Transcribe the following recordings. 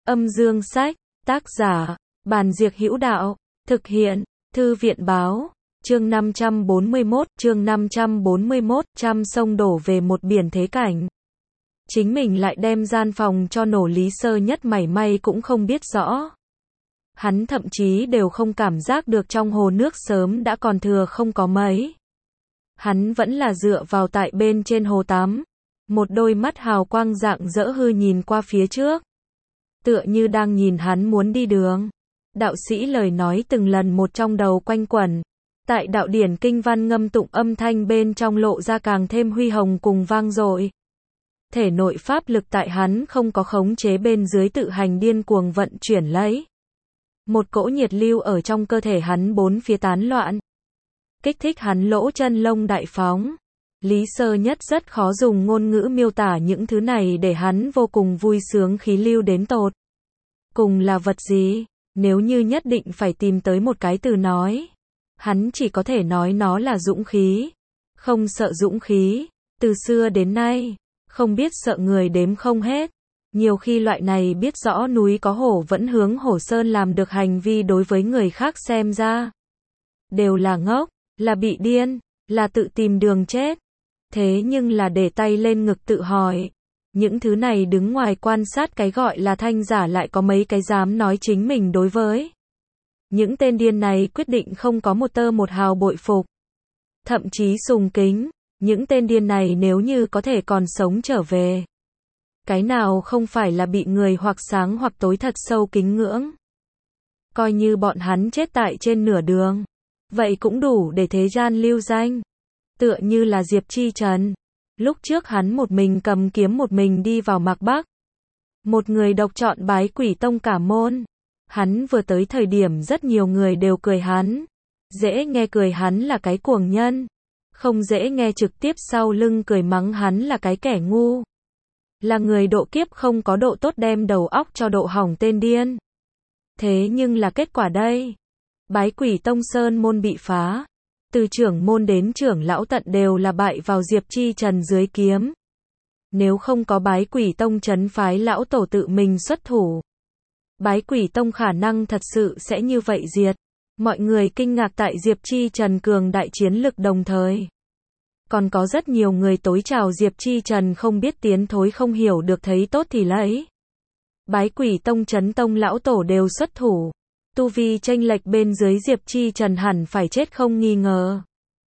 Âm dương sách, tác giả, Bàn Diệc Hữu Đạo, thực hiện, Thư viện báo, chương 541, trăm sông đổ về một biển thế cảnh. Chính mình lại đem gian phòng cho nổ Lý Sơ Nhất mảy may cũng không biết rõ. Hắn thậm chí đều không cảm giác được trong hồ nước sớm đã còn thừa không có mấy. Hắn vẫn là dựa vào tại bên trên hồ tắm, một đôi mắt hào quang rạng rỡ hư nhìn qua phía trước. Tựa như đang nhìn hắn muốn đi đường. Đạo sĩ lời nói từng lần một trong đầu quanh quẩn. Tại đạo điển kinh văn ngâm tụng âm thanh bên trong lộ ra càng thêm huy hồng cùng vang dội. Thể nội pháp lực tại hắn không có khống chế bên dưới tự hành điên cuồng vận chuyển lấy. Một cỗ nhiệt lưu ở trong cơ thể hắn bốn phía tán loạn. Kích thích hắn lỗ chân lông đại phóng. Lý Sơ Nhất rất khó dùng ngôn ngữ miêu tả những thứ này để hắn vô cùng vui sướng khí lưu đến tột. Cùng là vật gì? Nếu như nhất định phải tìm tới một cái từ nói, hắn chỉ có thể nói nó là dũng khí. Không sợ dũng khí, từ xưa đến nay, không biết sợ người đếm không hết. Nhiều khi loại này biết rõ núi có hổ vẫn hướng hổ sơn làm được hành vi đối với người khác xem ra đều là ngốc, là bị điên, là tự tìm đường chết. Thế nhưng là để tay lên ngực tự hỏi, những thứ này đứng ngoài quan sát cái gọi là thanh giả lại có mấy cái dám nói chính mình đối với những tên điên này quyết định không có một tơ một hào bội phục, thậm chí sùng kính. Những tên điên này nếu như có thể còn sống trở về, cái nào không phải là bị người hoặc sáng hoặc tối thật sâu kính ngưỡng. Coi như bọn hắn chết tại trên nửa đường, vậy cũng đủ để thế gian lưu danh. Tựa như là Diệp Chi Trần. Lúc trước hắn một mình cầm kiếm một mình đi vào Mạc Bắc. Một người độc chọn Bái Quỷ Tông cả môn. Hắn vừa tới thời điểm rất nhiều người đều cười hắn. Dễ nghe cười hắn là cái cuồng nhân. Không dễ nghe trực tiếp sau lưng cười mắng hắn là cái kẻ ngu. Là người độ kiếp không có độ tốt đem đầu óc cho độ hỏng tên điên. Thế nhưng là kết quả đây. Bái Quỷ Tông sơn môn bị phá. Từ trưởng môn đến trưởng lão tận đều là bại vào Diệp Chi Trần dưới kiếm. Nếu không có Bái Quỷ Tông trấn phái lão tổ tự mình xuất thủ, Bái Quỷ Tông khả năng thật sự sẽ như vậy diệt. Mọi người kinh ngạc tại Diệp Chi Trần cường đại chiến lực đồng thời. Còn có rất nhiều người tối chào Diệp Chi Trần không biết tiến thối không hiểu được thấy tốt thì lấy. Bái Quỷ Tông trấn tông lão tổ đều xuất thủ. Tu vi chênh lệch bên dưới Diệp Chi Trần hẳn phải chết không nghi ngờ.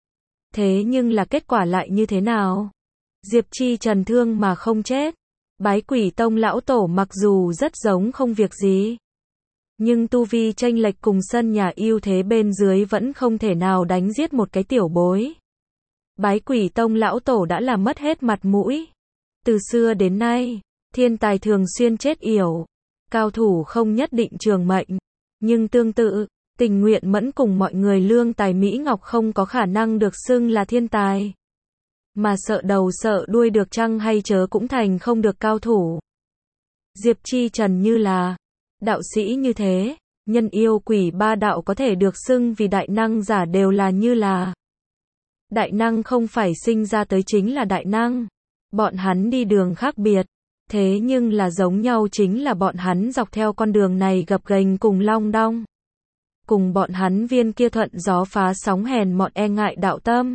Thế nhưng là kết quả lại như thế nào? Diệp Chi Trần thương mà không chết. Bái Quỷ Tông lão tổ mặc dù rất giống không việc gì, nhưng tu vi chênh lệch cùng sân nhà ưu thế bên dưới vẫn không thể nào đánh giết một cái tiểu bối. Bái Quỷ Tông lão tổ đã làm mất hết mặt mũi. Từ xưa đến nay, thiên tài thường xuyên chết yểu, cao thủ không nhất định trường mệnh. Nhưng tương tự, Tình Nguyện Mẫn cùng mọi người lương tài Mỹ Ngọc không có khả năng được xưng là thiên tài. Mà sợ đầu sợ đuôi được chăng hay chớ cũng thành không được cao thủ. Diệp Chi Trần như là đạo sĩ như thế, nhân yêu quỷ ba đạo có thể được xưng vì đại năng giả đều là như là. Đại năng không phải sinh ra tới chính là đại năng. Bọn hắn đi đường khác biệt. Thế nhưng là giống nhau chính là bọn hắn dọc theo con đường này gập ghềnh cùng long đong. Cùng bọn hắn viên kia thuận gió phá sóng hèn mọn e ngại đạo tâm.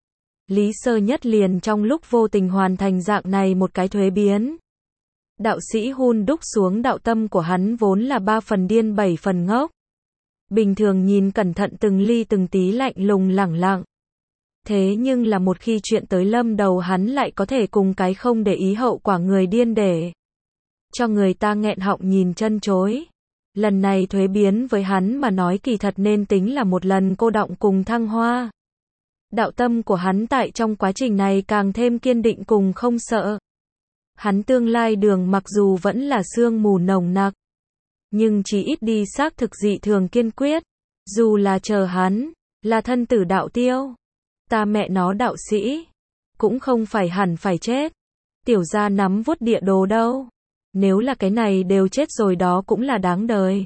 Lý Sơ Nhất liền trong lúc vô tình hoàn thành dạng này một cái thuế biến. Đạo sĩ hun đúc xuống đạo tâm của hắn vốn là 3 phần điên 7 phần ngốc. Bình thường nhìn cẩn thận từng ly từng tí lạnh lùng lẳng lặng. Thế nhưng là một khi chuyện tới lâm đầu hắn lại có thể cùng cái không để ý hậu quả người điên để cho người ta nghẹn họng nhìn chân chối. Lần này thuế biến với hắn mà nói kỳ thật nên tính là một lần cô đọng cùng thăng hoa. Đạo tâm của hắn tại trong quá trình này càng thêm kiên định cùng không sợ. Hắn tương lai đường mặc dù vẫn là sương mù nồng nặc, nhưng chỉ ít đi xác thực dị thường kiên quyết. Dù là chờ hắn, là thân tử đạo tiêu. Ta mẹ nó đạo sĩ, cũng không phải hẳn phải chết. Tiểu gia nắm vuốt địa đồ đâu. Nếu là cái này đều chết rồi đó cũng là đáng đời.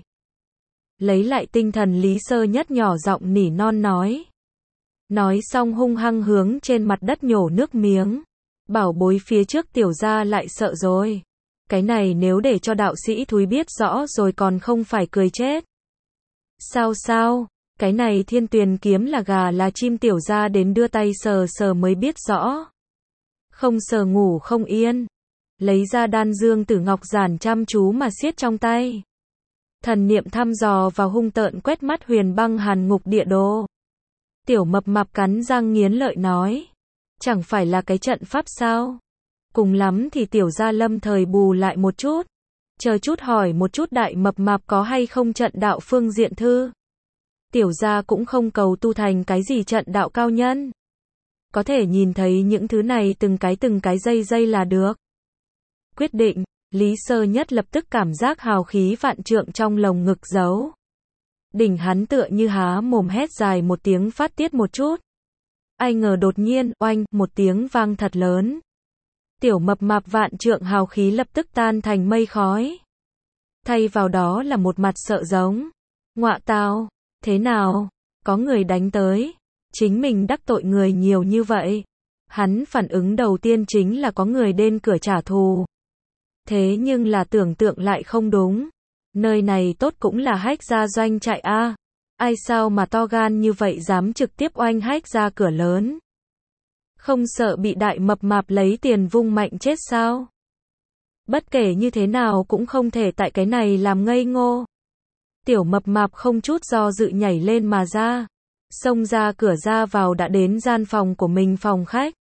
Lấy lại tinh thần Lý Sơ Nhất nhỏ giọng nỉ non nói. Nói xong hung hăng hướng trên mặt đất nhổ nước miếng. Bảo bối phía trước tiểu gia lại sợ rồi. Cái này nếu để cho đạo sĩ thúi biết rõ rồi còn không phải cười chết. Sao, cái này Thiên Tuyền kiếm là gà là chim tiểu gia đến đưa tay sờ sờ mới biết rõ. Không sờ ngủ không yên. Lấy ra đan dương tử ngọc giản chăm chú mà siết trong tay. Thần niệm thăm dò và hung tợn quét mắt Huyền Băng Hàn Ngục địa đồ. Tiểu mập mạp cắn răng nghiến lợi nói. Chẳng phải là cái trận pháp sao? Cùng lắm thì tiểu gia lâm thời bù lại một chút. Chờ chút hỏi một chút đại mập mạp có hay không trận đạo phương diện thư. Tiểu gia cũng không cầu tu thành cái gì trận đạo cao nhân. Có thể nhìn thấy những thứ này từng cái dây là được. Quyết định, Lý Sơ Nhất lập tức cảm giác hào khí vạn trượng trong lồng ngực giấu. Đỉnh hắn tựa như há mồm hét dài một tiếng phát tiết một chút. Ai ngờ đột nhiên, oanh, một tiếng vang thật lớn. Tiểu mập mạp vạn trượng hào khí lập tức tan thành mây khói. Thay vào đó là một mặt sợ giống. Ngọa tào, thế nào? Có người đánh tới. Chính mình đắc tội người nhiều như vậy. Hắn phản ứng đầu tiên chính là có người đến cửa trả thù. Thế nhưng là tưởng tượng lại không đúng. Nơi này tốt cũng là hách gia doanh trại a. Ai sao mà to gan như vậy dám trực tiếp oanh hách ra cửa lớn. Không sợ bị đại mập mạp lấy tiền vung mạnh chết sao? Bất kể như thế nào cũng không thể tại cái này làm ngây ngô. Tiểu mập mạp không chút do dự nhảy lên mà ra. Xông ra cửa ra vào đã đến gian phòng của mình phòng khách.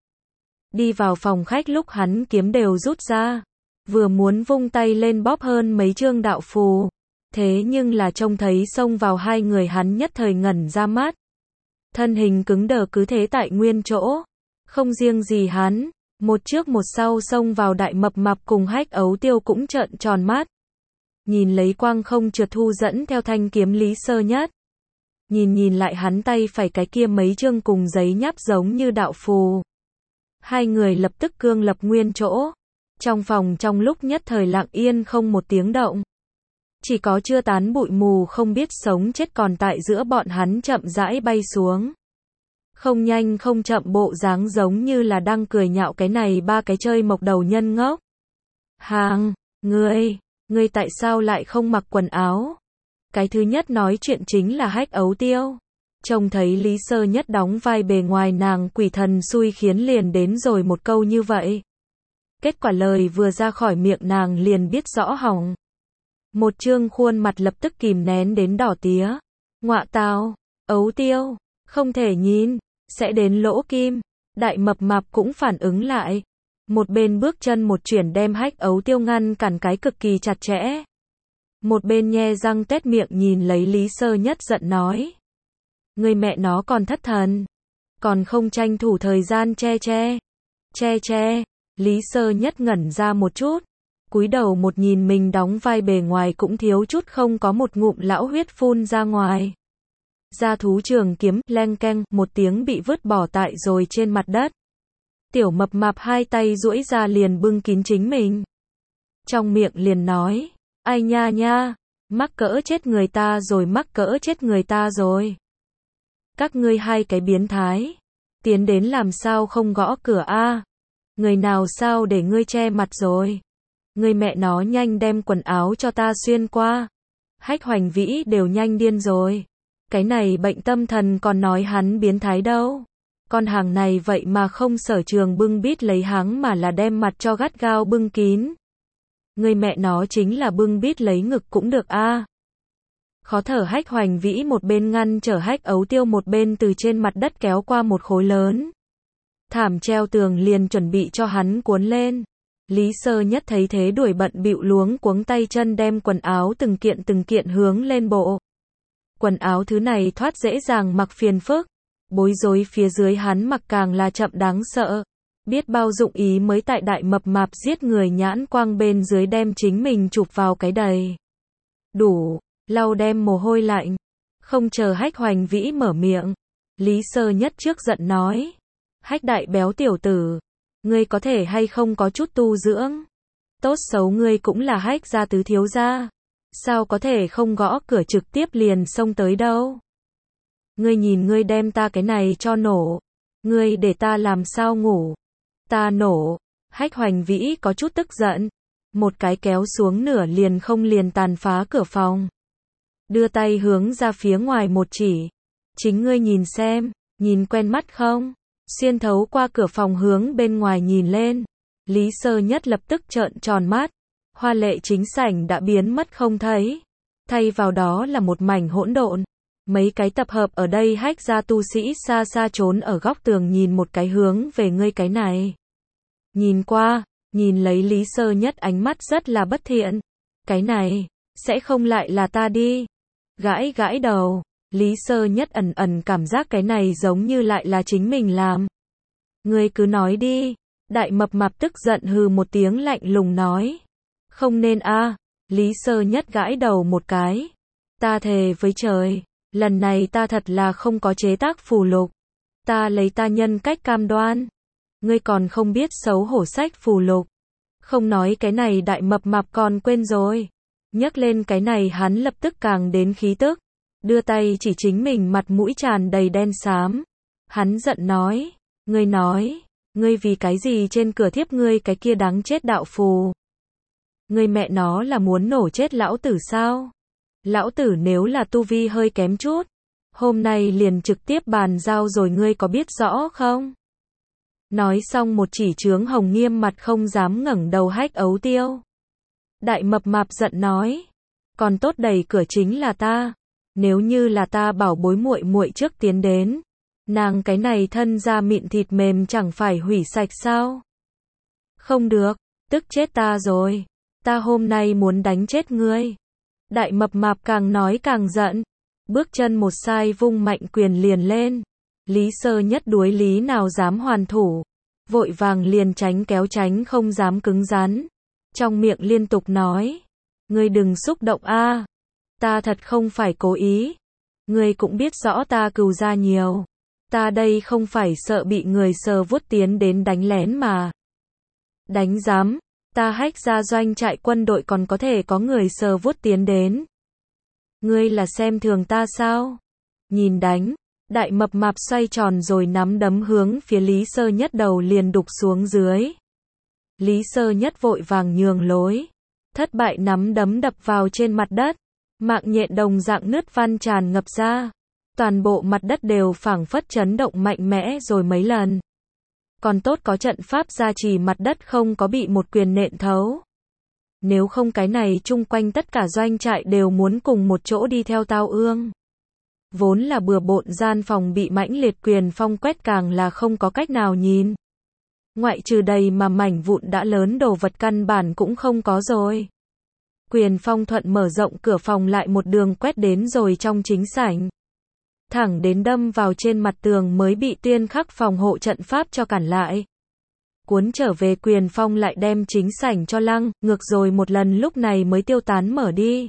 Đi vào phòng khách lúc hắn kiếm đều rút ra. Vừa muốn vung tay lên bóp hơn mấy chương đạo phù. Thế nhưng là trông thấy xông vào hai người hắn nhất thời ngẩn ra mắt. Thân hình cứng đờ cứ thế tại nguyên chỗ. Không riêng gì hắn, một trước một sau xông vào đại mập mạp cùng hách ấu tiêu cũng trợn tròn mắt. Nhìn lấy quang không trượt thu dẫn theo thanh kiếm Lý Sơ Nhất. Nhìn lại hắn tay phải cái kia mấy chương cùng giấy nháp giống như đạo phù. Hai người lập tức cương lập nguyên chỗ. Trong phòng trong lúc nhất thời lặng yên không một tiếng động. Chỉ có chưa tán bụi mù không biết sống chết còn tại giữa bọn hắn chậm rãi bay xuống. Không nhanh không chậm bộ dáng giống như là đang cười nhạo cái này ba cái chơi mộc đầu nhân ngốc. Hàng, ngươi tại sao lại không mặc quần áo? Cái thứ nhất nói chuyện chính là hách ấu tiêu. Trông thấy Lý Sơ Nhất đóng vai bề ngoài nàng quỷ thần xui khiến liền đến rồi một câu như vậy. Kết quả lời vừa ra khỏi miệng nàng liền biết rõ hỏng. Một trương khuôn mặt lập tức kìm nén đến đỏ tía. Ngọa tào, ấu tiêu, không thể nhìn, sẽ đến lỗ kim. Đại mập mạp cũng phản ứng lại. Một bên bước chân một chuyển đem hách ấu tiêu ngăn cản cái cực kỳ chặt chẽ. Một bên nhe răng tét miệng nhìn lấy Lý Sơ Nhất giận nói. Người mẹ nó còn thất thần. Còn không tranh thủ thời gian che. Lý Sơ Nhất ngẩn ra một chút. Cúi đầu một nhìn mình đóng vai bề ngoài cũng thiếu chút không có một ngụm lão huyết phun ra ngoài. Gia thú trường kiếm, leng keng, một tiếng bị vứt bỏ tại rồi trên mặt đất. Tiểu mập mạp hai tay duỗi ra liền bưng kín chính mình. Trong miệng liền nói, ai nha, mắc cỡ chết người ta rồi. Các ngươi hai cái biến thái. Tiến đến làm sao không gõ cửa a? Người nào sao để ngươi che mặt rồi? Ngươi mẹ nó nhanh đem quần áo cho ta xuyên qua. Hách Hoành Vĩ đều nhanh điên rồi. Cái này bệnh tâm thần còn nói hắn biến thái đâu. Con hàng này vậy mà không sở trường bưng bít lấy hắn mà là đem mặt cho gắt gao bưng kín. Người mẹ nó chính là bưng bít lấy ngực cũng được a. Khó thở Hách Hoành Vĩ một bên ngăn trở hách ấu tiêu một bên từ trên mặt đất kéo qua một khối lớn. Thảm treo tường liền chuẩn bị cho hắn cuốn lên. Lý Sơ Nhất thấy thế đuổi bận bịu luống cuống tay chân đem quần áo từng kiện hướng lên bộ. Quần áo thứ này thoát dễ dàng mặc phiền phức. Bối rối phía dưới hắn mặc càng là chậm đáng sợ. Biết bao dụng ý mới tại đại mập mạp giết người nhãn quang bên dưới đem chính mình chụp vào cái đầy. Đủ, lau đem mồ hôi lạnh. Không chờ Hách Hoành Vĩ mở miệng. Lý Sơ Nhất trước giận nói. Hách đại béo tiểu tử. Ngươi có thể hay không có chút tu dưỡng. Tốt xấu ngươi cũng là Hách gia tứ thiếu gia. Sao có thể không gõ cửa trực tiếp liền xông tới đâu. Ngươi nhìn ngươi đem ta cái này cho nổ. Ngươi để ta làm sao ngủ. Ta nổ. Hách Hoành Vĩ có chút tức giận. một cái kéo xuống nửa liền không liền tàn phá cửa phòng. Đưa tay hướng ra phía ngoài một chỉ. Chính ngươi nhìn xem, nhìn quen mắt không? Xuyên thấu qua cửa phòng hướng bên ngoài nhìn lên. Lý Sơ Nhất lập tức trợn tròn mắt. Hoa lệ chính sảnh đã biến mất không thấy. Thay vào đó là một mảnh hỗn độn. Mấy cái tập hợp ở đây hách ra tu sĩ xa xa trốn ở góc tường nhìn một cái hướng về ngươi cái này. Nhìn qua, nhìn lấy Lý Sơ Nhất ánh mắt rất là bất thiện. Cái này, sẽ không lại là ta đi. Gãi gãi đầu, Lý Sơ Nhất ẩn ẩn cảm giác cái này giống như lại là chính mình làm. Ngươi cứ nói đi. Đại mập mạp tức giận hừ một tiếng lạnh lùng nói. Không nên a. Lý Sơ Nhất gãi đầu một cái. Ta thề với trời, lần này ta thật là không có chế tác phù lục. Ta lấy ta nhân cách cam đoan. Ngươi còn không biết xấu hổ sách phù lục. Không nói cái này đại mập mạp còn quên rồi. Nhắc lên cái này hắn lập tức càng đến khí tức. Đưa tay chỉ chính mình mặt mũi tràn đầy đen xám. Hắn giận nói. Ngươi vì cái gì trên cửa thiếp ngươi cái kia đáng chết đạo phù. Ngươi mẹ nó là muốn nổ chết lão tử sao? Lão tử nếu là tu vi hơi kém chút, hôm nay liền trực tiếp bàn giao rồi ngươi có biết rõ không? Nói xong một chỉ trướng hồng nghiêm mặt không dám ngẩng đầu hách ấu tiêu. Đại mập mạp giận nói, còn tốt đẩy cửa chính là ta, nếu như là ta bảo bối muội muội trước tiến đến, nàng cái này thân da mịn thịt mềm chẳng phải hủy sạch sao? Không được, tức chết ta rồi, ta hôm nay muốn đánh chết ngươi. Đại mập mạp càng nói càng giận, bước chân một sai vung mạnh quyền liền lên. Lý Sơ Nhất đuối lý nào dám hoàn thủ, vội vàng liền tránh kéo tránh không dám cứng rắn. Trong miệng liên tục nói, ngươi đừng xúc động a, ta thật không phải cố ý. Ngươi cũng biết rõ ta cừu gia nhiều, ta đây không phải sợ bị người sờ vuốt tiến đến đánh lén mà. Đánh giám, ta hách ra doanh trại quân đội còn có thể có người sờ vuốt tiến đến. Ngươi là xem thường ta sao? Nhìn đánh, đại mập mạp xoay tròn rồi nắm đấm hướng phía Lý Sơ Nhất đầu liền đục xuống dưới. Lý Sơ Nhất vội vàng nhường lối, thất bại nắm đấm đập vào trên mặt đất, mạng nhện đồng dạng nứt van tràn ngập ra, toàn bộ mặt đất đều phảng phất chấn động mạnh mẽ rồi mấy lần. Còn tốt có trận pháp gia trì mặt đất không có bị một quyền nện thấu. Nếu không cái này chung quanh tất cả doanh trại đều muốn cùng một chỗ đi theo tao ương. Vốn là bừa bộn gian phòng bị mãnh liệt quyền phong quét càng là không có cách nào nhìn. Ngoại trừ đầy mà mảnh vụn đã lớn đồ vật căn bản cũng không có rồi. Quyền phong thuận mở rộng cửa phòng lại một đường quét đến rồi trong chính sảnh. Thẳng đến đâm vào trên mặt tường mới bị tuyên khắc phòng hộ trận pháp cho cản lại. Cuốn trở về quyền phong lại đem chính sảnh cho lăng, ngược rồi một lần lúc này mới tiêu tán mở đi.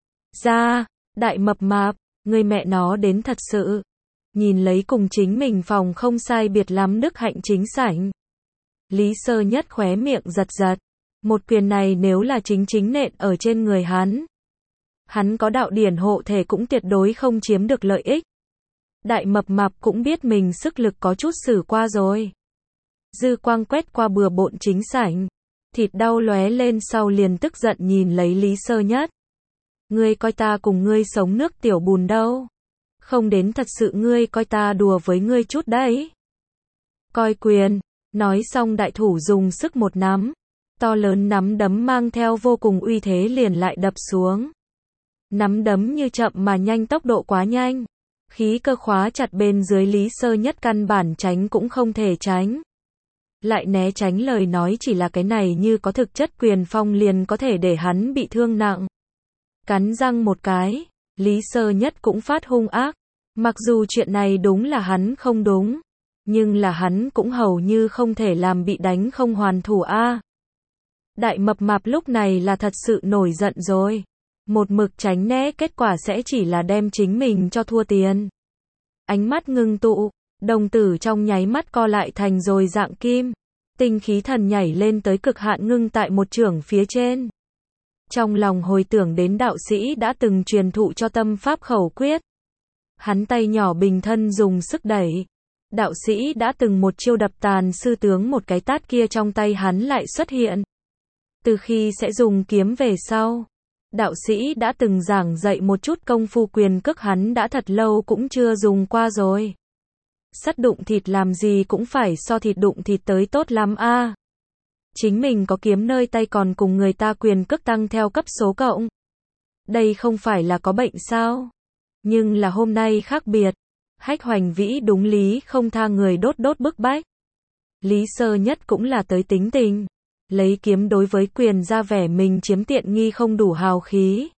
Ra, đại mập mạp, người mẹ nó đến thật sự. Nhìn lấy cùng chính mình phòng không sai biệt lắm đức hạnh chính sảnh. Lý Sơ Nhất khóe miệng giật giật. Một quyền này nếu là chính nện ở trên người hắn. Hắn có đạo điển hộ thể cũng tuyệt đối không chiếm được lợi ích. Đại mập mạp cũng biết mình sức lực có chút xử qua rồi. Dư quang quét qua bừa bộn chính sảnh. Thịt đau lóe lên sau liền tức giận nhìn lấy Lý Sơ Nhất. Ngươi coi ta cùng ngươi sống nước tiểu bùn đâu. Không đến thật sự ngươi coi ta đùa với ngươi chút đấy. Coi quyền. Nói xong đại thủ dùng sức một nắm. To lớn nắm đấm mang theo vô cùng uy thế liền lại đập xuống. Nắm đấm như chậm mà nhanh, tốc độ quá nhanh. Khí cơ khóa chặt bên dưới Lý Sơ Nhất căn bản tránh cũng không thể tránh. Lại né tránh lời nói chỉ là cái này như có thực chất quyền phong liền có thể để hắn bị thương nặng. Cắn răng một cái, Lý Sơ Nhất cũng phát hung ác. Mặc dù chuyện này đúng là hắn không đúng, nhưng là hắn cũng hầu như không thể làm bị đánh không hoàn thủ a. Đại mập mạp lúc này là thật sự nổi giận rồi. Một mực tránh né kết quả sẽ chỉ là đem chính mình cho thua tiền. Ánh mắt ngưng tụ, đồng tử trong nháy mắt co lại thành rồi dạng kim. Tinh khí thần nhảy lên tới cực hạn ngưng tại một chưởng phía trên. Trong lòng hồi tưởng đến đạo sĩ đã từng truyền thụ cho tâm pháp khẩu quyết. Hắn tay nhỏ bình thân dùng sức đẩy. Đạo sĩ đã từng một chiêu đập tàn sư tướng một cái tát kia trong tay hắn lại xuất hiện. Từ khi sẽ dùng kiếm về sau, đạo sĩ đã từng giảng dạy một chút công phu quyền cước hắn đã thật lâu cũng chưa dùng qua rồi. Sắt đụng thịt làm gì cũng phải so thịt đụng thịt tới tốt lắm a. Chính mình có kiếm nơi tay còn cùng người ta quyền cước tăng theo cấp số cộng. Đây không phải là có bệnh sao? Nhưng là hôm nay khác biệt. Hách Hoành Vĩ đúng lý không tha người đốt đốt bức bách. Lý Sơ Nhất cũng là tới tính tình. Lấy kiếm đối với quyền ra vẻ mình chiếm tiện nghi không đủ hào khí.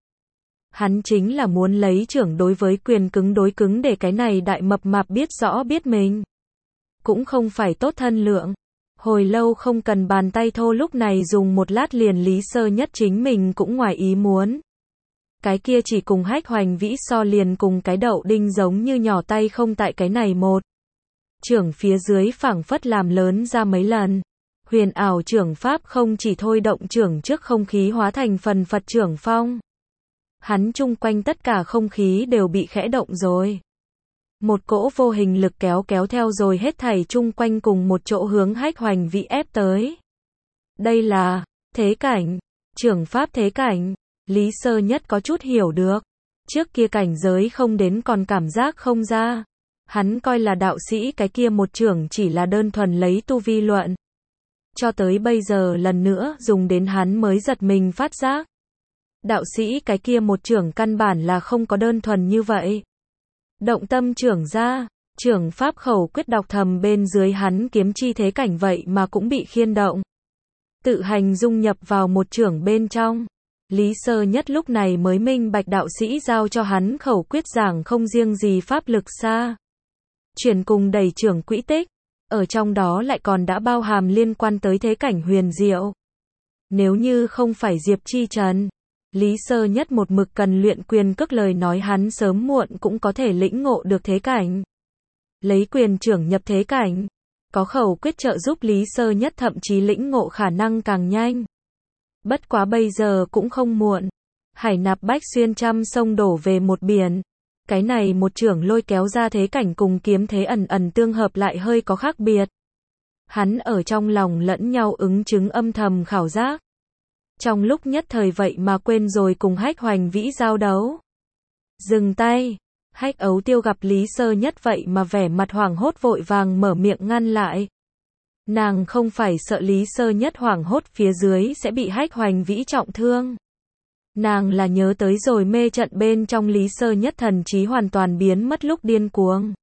Hắn chính là muốn lấy trưởng đối với quyền cứng đối cứng để cái này đại mập mạp biết rõ biết mình. Cũng không phải tốt thân lượng. Hồi lâu không cần bàn tay thô lúc này dùng một lát liền Lý Sơ Nhất chính mình cũng ngoài ý muốn. Cái kia chỉ cùng Hách Hoành Vĩ so liền cùng cái đậu đinh giống như nhỏ tay không tại cái này một. Trưởng phía dưới phảng phất làm lớn ra mấy lần. Huyền ảo trưởng pháp không chỉ thôi động trưởng trước không khí hóa thành phần Phật trưởng phong. Hắn chung quanh tất cả không khí đều bị khẽ động rồi. Một cỗ vô hình lực kéo kéo theo rồi hết thảy chung quanh cùng một chỗ hướng Hách Hoành Vĩ ép tới. Đây là thế cảnh, trưởng pháp thế cảnh. Lý Sơ Nhất có chút hiểu được. Trước kia cảnh giới không đến còn cảm giác không ra. Hắn coi là đạo sĩ cái kia một trưởng chỉ là đơn thuần lấy tu vi luận. Cho tới bây giờ lần nữa dùng đến hắn mới giật mình phát giác. Đạo sĩ cái kia một trưởng căn bản là không có đơn thuần như vậy. Động tâm trưởng ra, trưởng pháp khẩu quyết đọc thầm bên dưới hắn kiếm chi thế cảnh vậy mà cũng bị khiên động. Tự hành dung nhập vào một trưởng bên trong. Lý Sơ Nhất lúc này mới minh bạch đạo sĩ giao cho hắn khẩu quyết giảng không riêng gì pháp lực xa. Chuyển cùng đẩy trưởng quỹ tích. Ở trong đó lại còn đã bao hàm liên quan tới thế cảnh huyền diệu. Nếu như không phải Diệp Chi Trần, Lý Sơ Nhất một mực cần luyện quyền cước lời nói hắn sớm muộn cũng có thể lĩnh ngộ được thế cảnh. Lấy quyền trưởng nhập thế cảnh, có khẩu quyết trợ giúp Lý Sơ Nhất thậm chí lĩnh ngộ khả năng càng nhanh. Bất quá bây giờ cũng không muộn. Hải nạp bách xuyên trăm sông đổ về một biển. Cái này một trưởng lôi kéo ra thế cảnh cùng kiếm thế ẩn ẩn tương hợp lại hơi có khác biệt. Hắn ở trong lòng lẫn nhau ứng chứng âm thầm khảo giác. Trong lúc nhất thời vậy mà quên rồi cùng Hách Hoành Vĩ giao đấu. Dừng tay. Hách Ấu Tiêu gặp Lý Sơ Nhất vậy mà vẻ mặt hoảng hốt vội vàng mở miệng ngăn lại. Nàng không phải sợ Lý Sơ Nhất hoảng hốt phía dưới sẽ bị Hách Hoành Vĩ trọng thương. Nàng là nhớ tới rồi mê trận bên trong Lý Sơ Nhất thần trí hoàn toàn biến mất lúc điên cuồng.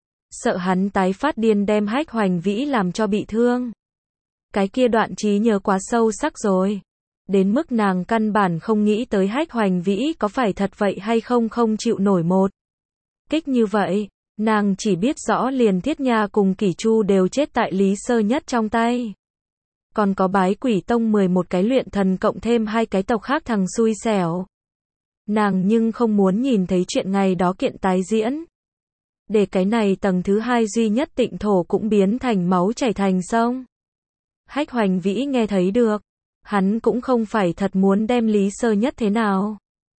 Sợ hắn tái phát điên đem Hách Hoành Vĩ làm cho bị thương. Cái kia đoạn trí nhớ quá sâu sắc rồi. Đến mức nàng căn bản không nghĩ tới Hách Hoành Vĩ có phải thật vậy hay không không chịu nổi một kích như vậy. Nàng chỉ biết rõ liền Thiết Nha cùng Kỷ Chu đều chết tại Lý Sơ Nhất trong tay. Còn có Bái Quỷ Tông 11 cái luyện thần cộng thêm 2 cái tộc khác thằng xui xẻo. Nàng nhưng không muốn nhìn thấy chuyện ngày đó kiện tái diễn. Để cái này tầng thứ 2 duy nhất tịnh thổ cũng biến thành máu chảy thành sông. Hách Hoành Vĩ nghe thấy được. Hắn cũng không phải thật muốn đem Lý Sơ Nhất thế nào.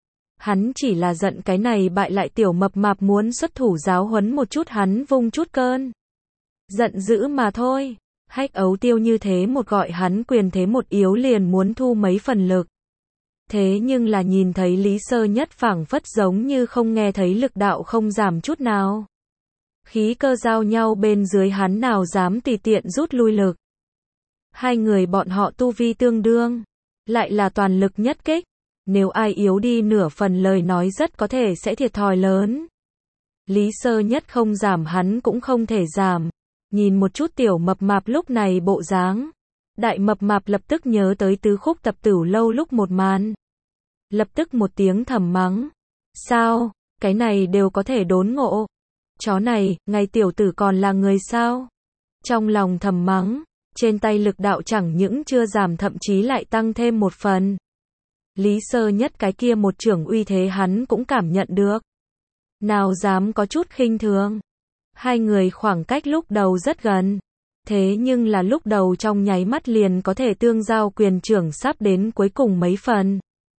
Hắn chỉ là giận cái này bại lại tiểu mập mạp muốn xuất thủ giáo huấn một chút hắn vung chút cơn. Giận dữ mà thôi. Hách Ấu Tiêu như thế một gọi hắn quyền thế một yếu liền muốn thu mấy phần lực. Thế nhưng là nhìn thấy Lý Sơ Nhất phảng phất giống như không nghe thấy lực đạo không giảm chút nào. Khí cơ giao nhau bên dưới hắn nào dám tùy tiện rút lui lực. Hai người bọn họ tu vi tương đương, lại là toàn lực nhất kích. Nếu ai yếu đi nửa phần lời nói rất có thể sẽ thiệt thòi lớn. Lý Sơ Nhất không giảm hắn cũng không thể giảm. Nhìn một chút tiểu mập mạp lúc này bộ dáng. Đại mập mạp lập tức nhớ tới tứ khúc tập Tửu Lâu lúc một màn. Lập tức một tiếng thầm mắng. Sao, cái này đều có thể đốn ngộ. Chó này, ngày tiểu tử còn là người sao? Trong lòng thầm mắng, trên tay lực đạo chẳng những chưa giảm thậm chí lại tăng thêm một phần. Lý Sơ Nhất cái kia một trưởng uy thế hắn cũng cảm nhận được. Nào dám có chút khinh thường. Hai người khoảng cách lúc đầu rất gần. Thế nhưng là lúc đầu trong nháy mắt liền có thể tương giao quyền trưởng sắp đến cuối cùng mấy phần.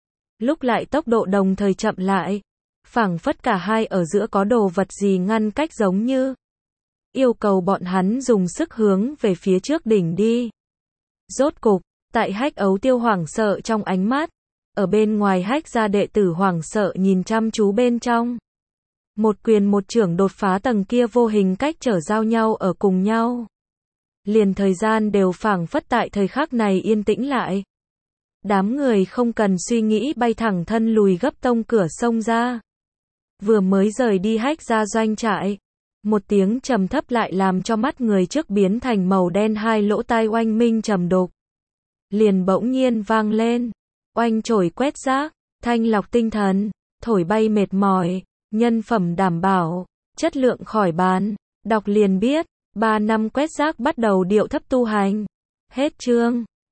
Lúc lại tốc độ đồng thời chậm lại. Phảng phất cả hai ở giữa có đồ vật gì ngăn cách giống như. Yêu cầu bọn hắn dùng sức hướng về phía trước đỉnh đi. Rốt cục, Tại Hách Ấu Tiêu hoảng sợ trong ánh mắt. Ở bên ngoài Hách gia đệ tử hoảng sợ nhìn chăm chú bên trong. Một quyền một chưởng đột phá tầng kia vô hình cách trở giao nhau ở cùng nhau. Liền thời gian đều phảng phất tại thời khắc này yên tĩnh lại. Đám người không cần suy nghĩ bay thẳng thân lùi gấp tông cửa sông ra. Vừa mới rời đi Hách gia doanh trại. Một tiếng trầm thấp lại làm cho mắt người trước biến thành màu đen, hai lỗ tai oanh minh trầm đục. Liền bỗng nhiên vang lên. Oanh chổi quét rác, thanh lọc tinh thần, thổi bay mệt mỏi, nhân phẩm đảm bảo, chất lượng khỏi bàn. Đọc liền biết, 3 năm quét rác bắt đầu điệu thấp tu hành. Hết chương.